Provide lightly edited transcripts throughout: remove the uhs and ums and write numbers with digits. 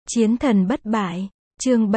Chiến thần bất bại, chương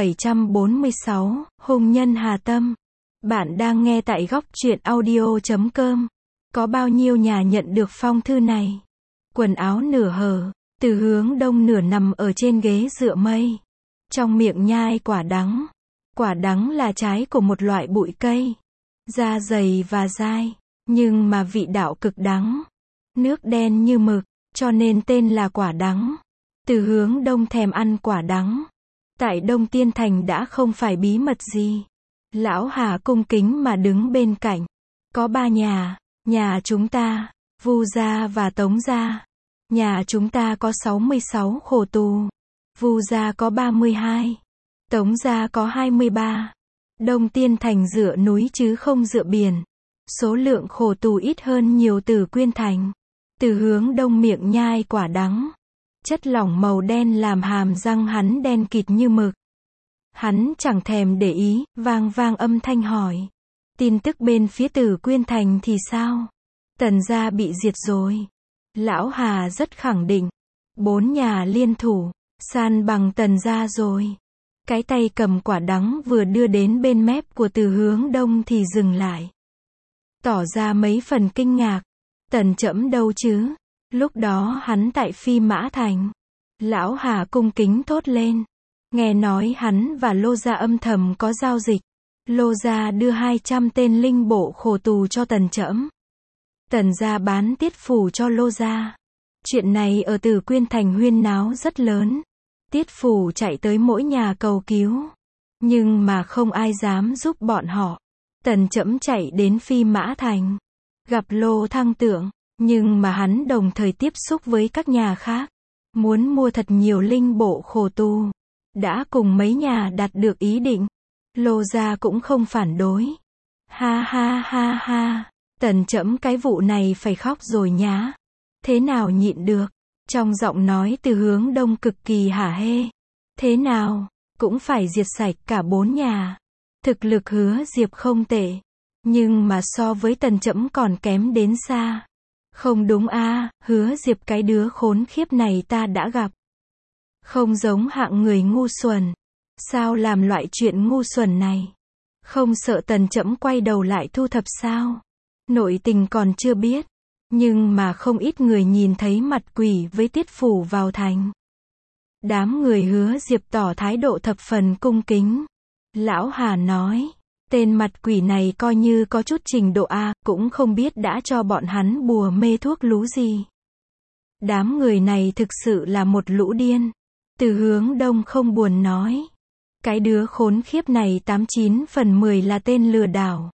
746, hùng nhân hà tâm. Bạn đang nghe tại góc truyện audio.com. Có bao nhiêu nhà nhận được phong thư này? Quần áo nửa hở, từ hướng đông nửa nằm ở trên ghế dựa mây. Trong miệng nhai quả đắng. Quả đắng là trái của một loại bụi cây. Da dày và dai, nhưng mà vị đạo cực đắng. Nước đen như mực, cho nên tên là quả đắng. Từ hướng đông thèm ăn quả đắng. Tại Đông Tiên Thành đã không phải bí mật gì. Lão Hà cung kính mà đứng bên cạnh. Có 3 nhà chúng ta, Vu gia và Tống gia. Nhà chúng ta có 66 khổ tù. Vu gia có 32. Tống gia có 23. Đông Tiên Thành dựa núi chứ không dựa biển. Số lượng khổ tù ít hơn nhiều Tử Quyên Thành. Từ hướng đông miệng nhai quả đắng. Chất lỏng màu đen làm hàm răng hắn đen kịt như mực. Hắn chẳng thèm để ý, vang vang âm thanh hỏi. Tin tức bên phía Tử Quyên Thành thì sao? Tần gia bị diệt rồi. Lão Hà rất khẳng định. 4 nhà liên thủ, san bằng Tần gia rồi. Cái tay cầm quả đắng vừa đưa đến bên mép của Từ hướng đông thì dừng lại. Tỏ ra mấy phần kinh ngạc. Tần trẫm đâu chứ? Lúc đó hắn tại Phi Mã Thành. Lão Hà cung kính thốt lên. Nghe nói hắn và Lô gia âm thầm có giao dịch. Lô gia đưa 200 tên linh bộ khổ tù cho Tần trẫm. Tần gia bán tiết phủ cho Lô gia. Chuyện này ở Tử Quyên Thành huyên náo rất lớn. Tiết phủ chạy tới mỗi nhà cầu cứu. Nhưng mà không ai dám giúp bọn họ. Tần trẫm chạy đến Phi Mã Thành. Gặp Lô Thăng Tượng. Nhưng mà hắn đồng thời tiếp xúc với các nhà khác. Muốn mua thật nhiều linh bộ khổ tù. Đã cùng mấy nhà đạt được ý định. Lô gia cũng không phản đối. Ha ha ha ha. Tần trẫm cái vụ này phải khóc rồi nhá. Thế nào nhịn được. Trong giọng nói Từ hướng đông cực kỳ hả hê. Thế nào, cũng phải diệt sạch cả 4 nhà. Thực lực Hứa Diệp không tệ. Nhưng mà so với Tần trẫm còn kém đến xa. Không đúng a, Hứa Diệp cái đứa khốn khiếp này ta đã gặp. Không giống hạng người ngu xuẩn. Sao làm loại chuyện ngu xuẩn này? Không sợ Tần trẫm quay đầu lại thu thập sao? Nội tình còn chưa biết. Nhưng mà không ít người nhìn thấy mặt quỷ với tiết phủ vào thành. Đám người Hứa Diệp tỏ thái độ thập phần cung kính. Lão Hà nói. Tên mặt quỷ này coi như có chút trình độ A, cũng không biết đã cho bọn hắn bùa mê thuốc lú gì. Đám người này thực sự là một lũ điên. Từ hướng đông không buồn nói. Cái đứa khốn khiếp này 89 phần 10 là tên lừa đảo.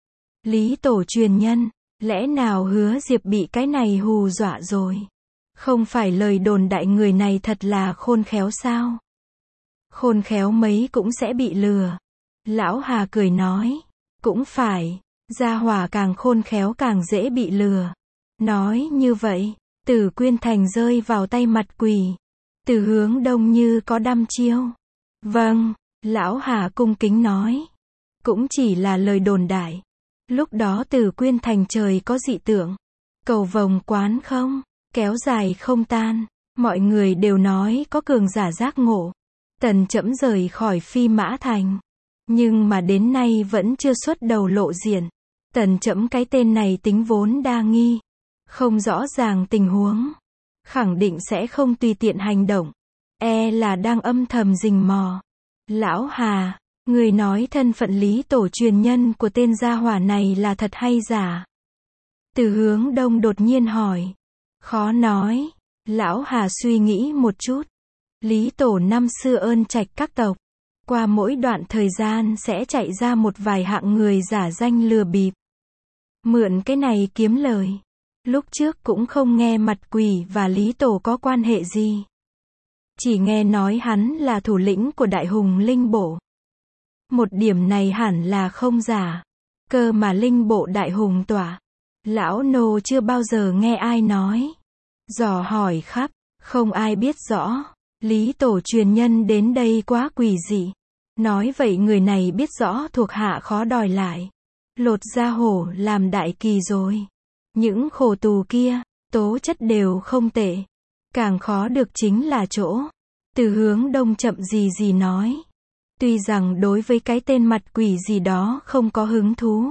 Lý tổ truyền nhân, lẽ nào Hứa Diệp bị cái này hù dọa rồi? Không phải lời đồn đại người này thật là khôn khéo sao? Khôn khéo mấy cũng sẽ bị lừa. Lão Hà cười nói, cũng phải, gia hỏa càng khôn khéo càng dễ bị lừa. Nói như vậy, Tử Quyên Thành rơi vào tay mặt quỷ. Từ hướng đông như có đăm chiêu. Vâng, Lão Hà cung kính nói. Cũng chỉ là lời đồn đại. Lúc đó Tử Quyên Thành trời có dị tượng. Cầu vồng quán không, kéo dài không tan. Mọi người đều nói có cường giả giác ngộ. Tần trẫm rời khỏi Phi Mã Thành. Nhưng mà đến nay vẫn chưa xuất đầu lộ diện. Tần trẫm cái tên này tính vốn đa nghi. Không rõ ràng tình huống. Khẳng định sẽ không tùy tiện hành động. E là đang âm thầm rình mò. Lão Hà, người nói thân phận Lý tổ truyền nhân của tên gia hỏa này là thật hay giả? Từ hướng đông đột nhiên hỏi. Khó nói. Lão Hà suy nghĩ một chút. Lý tổ năm xưa ơn trạch các tộc. Qua mỗi đoạn thời gian sẽ chạy ra một vài hạng người giả danh lừa bịp. Mượn cái này kiếm lời. Lúc trước cũng không nghe mặt quỷ và Lý tổ có quan hệ gì. Chỉ nghe nói hắn là thủ lĩnh của đại hùng linh bộ. Một điểm này hẳn là không giả. Cơ mà linh bộ đại hùng tỏa. Lão nô chưa bao giờ nghe ai nói. Dò hỏi khắp, không ai biết rõ. Lý tổ truyền nhân đến đây quá quỷ dị. Nói vậy người này biết rõ thuộc hạ khó đòi lại. Lột da hổ làm đại kỳ rồi. Những khổ tù kia, tố chất đều không tệ. Càng khó được chính là chỗ. Từ Hướng Đông chậm gì gì nói. Tuy rằng đối với cái tên mặt quỷ gì đó không có hứng thú.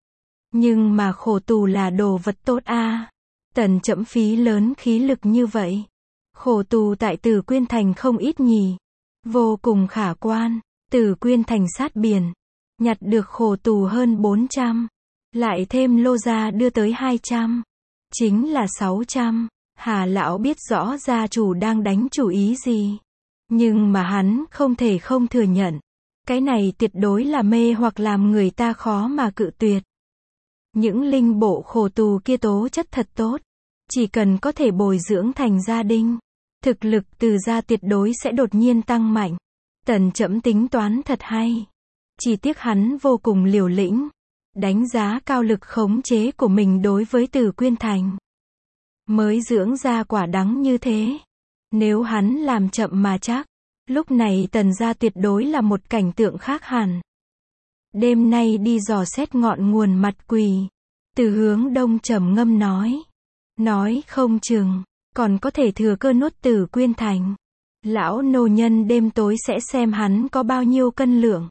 Nhưng mà khổ tù là đồ vật tốt a. Tần Chẫm phí lớn khí lực như vậy. Khổ tù tại Tử Quyên Thành không ít nhỉ. Vô cùng khả quan. Tử Quyên Thành sát biển. Nhặt được khổ tù hơn 400. Lại thêm lô gia đưa tới 200. Chính là 600. Hà lão biết rõ gia chủ đang đánh chủ ý gì. Nhưng mà hắn không thể không thừa nhận. Cái này tuyệt đối là mê hoặc làm người ta khó mà cự tuyệt. Những linh bộ khổ tù kia tố chất thật tốt. Chỉ cần có thể bồi dưỡng thành gia đình. Thực lực từ gia tuyệt đối sẽ đột nhiên tăng mạnh. Tần Chẫm tính toán thật hay. Chỉ tiếc hắn vô cùng liều lĩnh. Đánh giá cao lực khống chế của mình đối với Tử Quyên Thành. Mới dưỡng ra quả đắng như thế. Nếu hắn làm chậm mà chắc. Lúc này Tần gia tuyệt đối là một cảnh tượng khác hẳn. Đêm nay đi dò xét ngọn nguồn mặt quỷ. Từ Hướng Đông trầm ngâm nói. Nói không chừng. Còn có thể thừa cơ nuốt Tử Quyên Thành. Lão nô nhân đêm tối sẽ xem hắn có bao nhiêu cân lượng.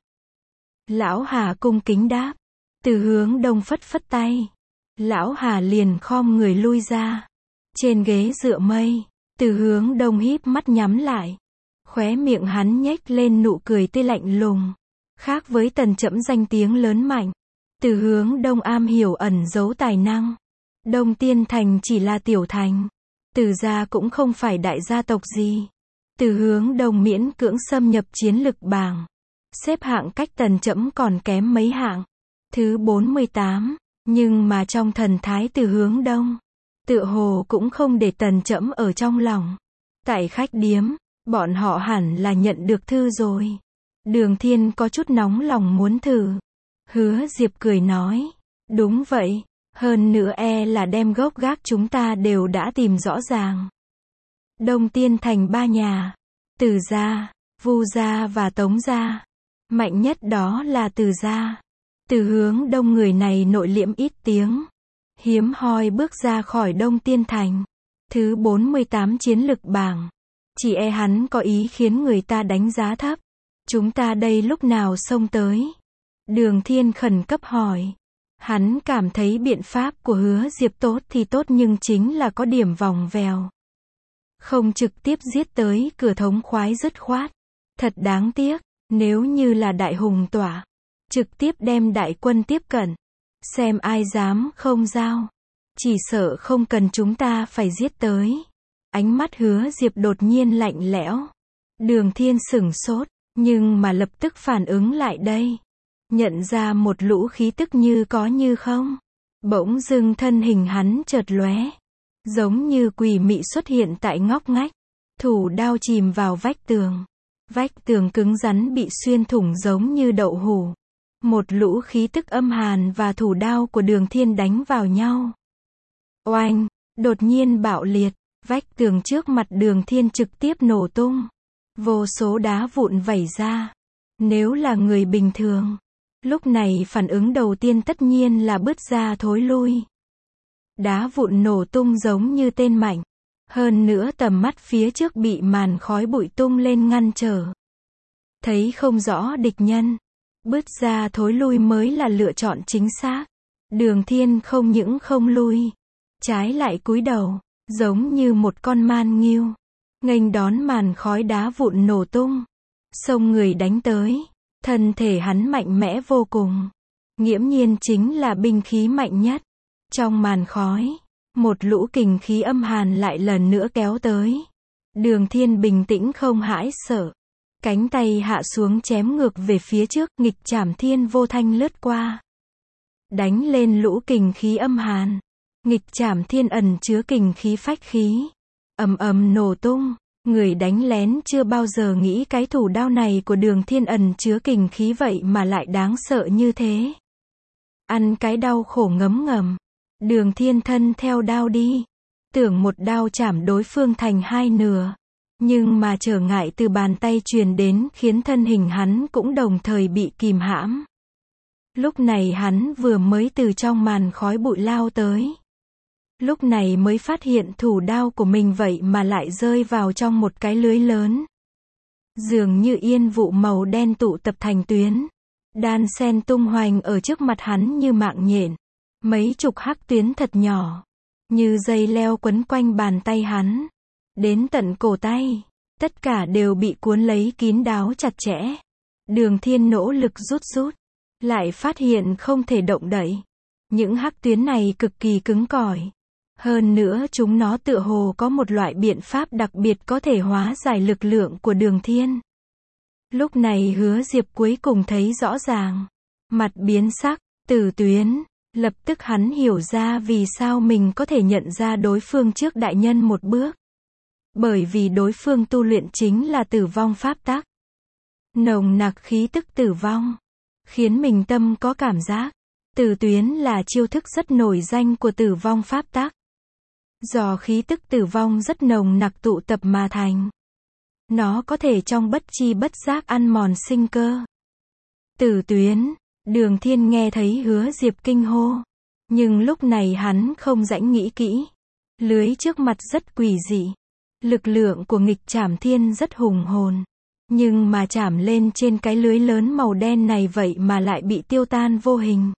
Lão Hà cung kính đáp. Từ Hướng Đông phất phất tay. Lão Hà liền khom người lui ra. Trên ghế dựa mây. Từ Hướng Đông híp mắt nhắm lại. Khóe miệng hắn nhếch lên nụ cười tươi lạnh lùng. Khác với Tần Chẫm danh tiếng lớn mạnh. Từ Hướng Đông am hiểu ẩn giấu tài năng. Đông Tiên Thành chỉ là tiểu thành. Từ gia cũng không phải đại gia tộc gì. Từ Hướng Đông miễn cưỡng xâm nhập chiến lực bảng. Xếp hạng cách Tần Chẫm còn kém mấy hạng. Thứ 48. Nhưng mà trong thần thái Từ Hướng Đông. Tựa hồ cũng không để Tần Chẫm ở trong lòng. Tại khách điếm. Bọn họ hẳn là nhận được thư rồi. Đường Thiên có chút nóng lòng muốn thử. Hứa Diệp cười nói. Đúng vậy. Hơn nữa là đem gốc gác chúng ta đều đã tìm rõ ràng. Đông Tiên Thành 3 nhà. Từ gia, Vu gia và Tống gia. Mạnh nhất đó là Từ gia. Từ Hướng Đông người này nội liễm ít tiếng. Hiếm hoi bước ra khỏi Đông Tiên Thành. Thứ 48 chiến lực bảng. Chỉ hắn có ý khiến người ta đánh giá thấp. Chúng ta đây lúc nào xông tới? Đường Thiên khẩn cấp hỏi. Hắn cảm thấy biện pháp của Hứa Diệp tốt thì tốt nhưng chính là có điểm vòng vèo. Không trực tiếp giết tới cửa thống khoái dứt khoát. Thật đáng tiếc, nếu như là đại hùng tỏa. Trực tiếp đem đại quân tiếp cận. Xem ai dám không giao. Chỉ sợ không cần chúng ta phải giết tới. Ánh mắt Hứa Diệp đột nhiên lạnh lẽo. Đường Thiên sửng sốt, nhưng mà lập tức phản ứng lại đây. Nhận ra một lũ khí tức như có như không. Bỗng dưng thân hình hắn chợt lóe. Giống như quỷ mị xuất hiện tại ngóc ngách. Thủ đao chìm vào vách tường. Vách tường cứng rắn bị xuyên thủng giống như đậu hũ. Một lũ khí tức âm hàn và thủ đao của Đường Thiên đánh vào nhau. Oanh, đột nhiên bạo liệt. Vách tường trước mặt Đường Thiên trực tiếp nổ tung. Vô số đá vụn vẩy ra. Nếu là người bình thường, lúc này phản ứng đầu tiên tất nhiên là bứt ra thối lui. Đá vụn nổ tung giống như tên mạnh. Hơn nữa tầm mắt phía trước bị màn khói bụi tung lên ngăn trở. Thấy không rõ địch nhân. Bứt ra thối lui mới là lựa chọn chính xác. Đường Thiên không những không lui. Trái lại cúi đầu. Giống như một con man nghiêu. Nghênh đón màn khói đá vụn nổ tung. Xông người đánh tới. Thân thể hắn mạnh mẽ vô cùng. Nghiễm nhiên chính là binh khí mạnh nhất. Trong màn khói. Một lũ kình khí âm hàn lại lần nữa kéo tới. Đường Thiên bình tĩnh không hãi sợ. Cánh tay hạ xuống chém ngược về phía trước. Nghịch trảm thiên vô thanh lướt qua. Đánh lên lũ kình khí âm hàn. Nghịch trảm thiên ẩn chứa kình khí phách khí. Ầm ầm nổ tung. Người đánh lén chưa bao giờ nghĩ cái thủ đao này của Đường Thiên ẩn chứa kình khí vậy mà lại đáng sợ như thế. Ăn cái đau khổ ngấm ngầm. Đường Thiên thân theo đao đi. Tưởng một đao chảm đối phương thành hai nửa. Nhưng mà trở ngại từ bàn tay truyền đến khiến thân hình hắn cũng đồng thời bị kìm hãm. Lúc này hắn vừa mới từ trong màn khói bụi lao tới. Lúc này mới phát hiện thủ đao của mình vậy mà lại rơi vào trong một cái lưới lớn. Dường như yên vụ màu đen tụ tập thành tuyến, đan sen tung hoành ở trước mặt hắn như mạng nhện. Mấy chục hắc tuyến thật nhỏ, như dây leo quấn quanh bàn tay hắn, đến tận cổ tay. Tất cả đều bị cuốn lấy kín đáo chặt chẽ. Đường Thiên nỗ lực rút, lại phát hiện không thể động đậy. Những hắc tuyến này cực kỳ cứng cỏi. Hơn nữa chúng nó tựa hồ có một loại biện pháp đặc biệt có thể hóa giải lực lượng của Đường Thiên. Lúc này Hứa Diệp cuối cùng thấy rõ ràng. Mặt biến sắc, Tử Tuyến. Lập tức hắn hiểu ra vì sao mình có thể nhận ra đối phương trước đại nhân một bước. Bởi vì đối phương tu luyện chính là tử vong pháp tắc. Nồng nặc khí tức tử vong, khiến mình tâm có cảm giác. Tử Tuyến là chiêu thức rất nổi danh của tử vong pháp tắc. Do khí tức tử vong rất nồng nặc tụ tập mà thành. Nó có thể trong bất chi bất giác ăn mòn sinh cơ. Tử Tuyến, Đường Thiên nghe thấy Hứa Diệp kinh hô. Nhưng lúc này hắn không rảnh nghĩ kỹ. Lưới trước mặt rất quỷ dị. Lực lượng của nghịch trảm thiên rất hùng hồn. Nhưng mà chảm lên trên cái lưới lớn màu đen này vậy mà lại bị tiêu tan vô hình.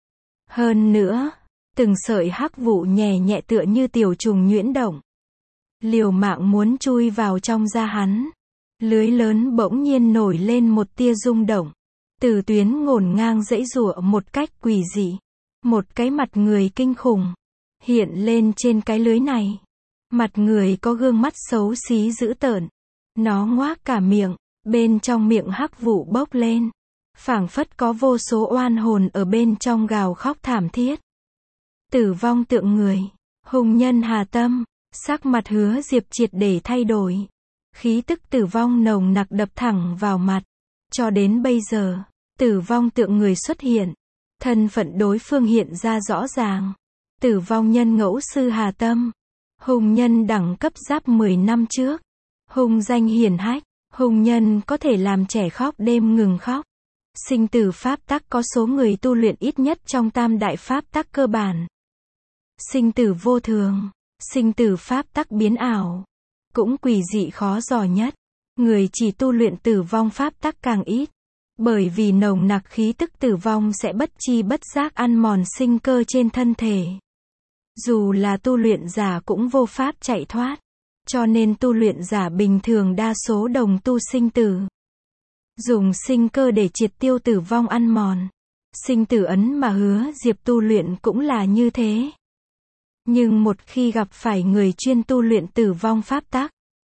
Hơn nữa, từng sợi hắc vụ nhẹ nhẹ tựa như tiểu trùng nhuyễn động. Liều mạng muốn chui vào trong da hắn. Lưới lớn bỗng nhiên nổi lên một tia rung động. Tử Tuyến ngổn ngang giãy giụa một cách quỷ dị. Một cái mặt người kinh khủng hiện lên trên cái lưới này. Mặt người có gương mắt xấu xí dữ tợn. Nó ngoác cả miệng, bên trong miệng hắc vụ bốc lên. Phảng phất có vô số oan hồn ở bên trong gào khóc thảm thiết. Tử vong tượng người, hùng nhân hà tâm, sắc mặt Hứa Diệp triệt để thay đổi. Khí tức tử vong nồng nặc đập thẳng vào mặt. Cho đến bây giờ, tử vong tượng người xuất hiện. Thân phận đối phương hiện ra rõ ràng. Tử vong nhân ngẫu sư Hà Tâm. Hùng nhân đẳng cấp giáp 10 năm trước. Hùng danh hiển hách. Hùng nhân có thể làm trẻ khóc đêm ngừng khóc. Sinh tử pháp tắc có số người tu luyện ít nhất trong tam đại pháp tắc cơ bản. Sinh tử vô thường. Sinh tử pháp tắc biến ảo. Cũng quỷ dị khó dò nhất. Người chỉ tu luyện tử vong pháp tắc càng ít. Bởi vì nồng nặc khí tức tử vong sẽ bất chi bất giác ăn mòn sinh cơ trên thân thể. Dù là tu luyện giả cũng vô pháp chạy thoát. Cho nên tu luyện giả bình thường đa số đồng tu sinh tử. Dùng sinh cơ để triệt tiêu tử vong ăn mòn. Sinh tử ấn mà Hứa Diệp tu luyện cũng là như thế. Nhưng một khi gặp phải người chuyên tu luyện tử vong pháp tắc,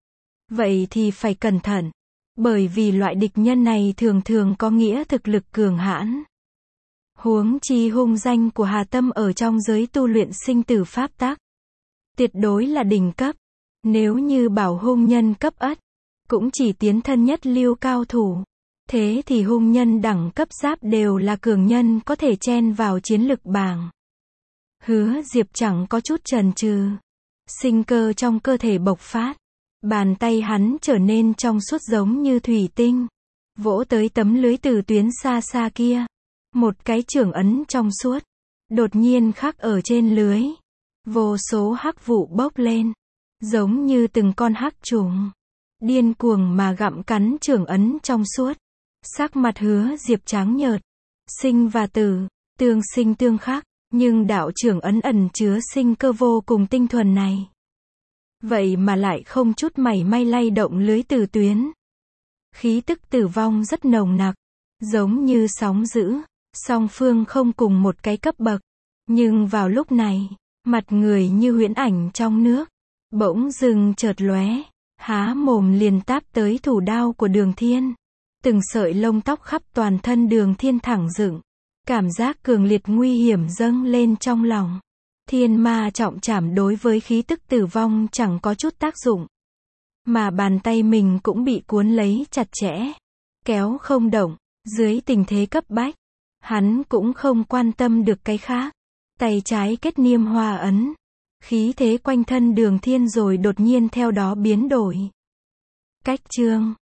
vậy thì phải cẩn thận. Bởi vì loại địch nhân này thường thường có nghĩa thực lực cường hãn. Huống chi hung danh của Hà Tâm ở trong giới tu luyện sinh tử pháp tắc. Tuyệt đối là đỉnh cấp. Nếu như bảo hung nhân cấp ất, cũng chỉ tiến thân nhất lưu cao thủ. Thế thì hung nhân đẳng cấp giáp đều là cường nhân có thể chen vào chiến lực bảng. Hứa Diệp chẳng có chút chần chừ. Sinh cơ trong cơ thể bộc phát. Bàn tay hắn trở nên trong suốt giống như thủy tinh. Vỗ tới tấm lưới Tử Tuyến xa xa kia. Một cái chưởng ấn trong suốt. Đột nhiên khắc ở trên lưới. Vô số hắc vụ bốc lên. Giống như từng con hắc trùng. Điên cuồng mà gặm cắn chưởng ấn trong suốt. Sắc mặt Hứa Diệp trắng nhợt. Sinh và tử, tương sinh tương khắc. Nhưng đạo chưởng ấn ẩn chứa sinh cơ vô cùng tinh thuần này. Vậy mà lại không chút mảy may lay động lưới Tử Tuyến. Khí tức tử vong rất nồng nặc. Giống như sóng dữ. Song phương không cùng một cái cấp bậc. Nhưng vào lúc này, mặt người như huyễn ảnh trong nước. Bỗng dưng chợt lóe. Há mồm liền táp tới thủ đao của Đường Thiên. Từng sợi lông tóc khắp toàn thân Đường Thiên thẳng dựng. Cảm giác cường liệt nguy hiểm dâng lên trong lòng. Thiên ma trọng trảm đối với khí tức tử vong chẳng có chút tác dụng. Mà bàn tay mình cũng bị cuốn lấy chặt chẽ. Kéo không động. Dưới tình thế cấp bách. Hắn cũng không quan tâm được cái khác. Tay trái kết niêm hoa ấn. Khí thế quanh thân Đường Thiên rồi đột nhiên theo đó biến đổi. Cách chương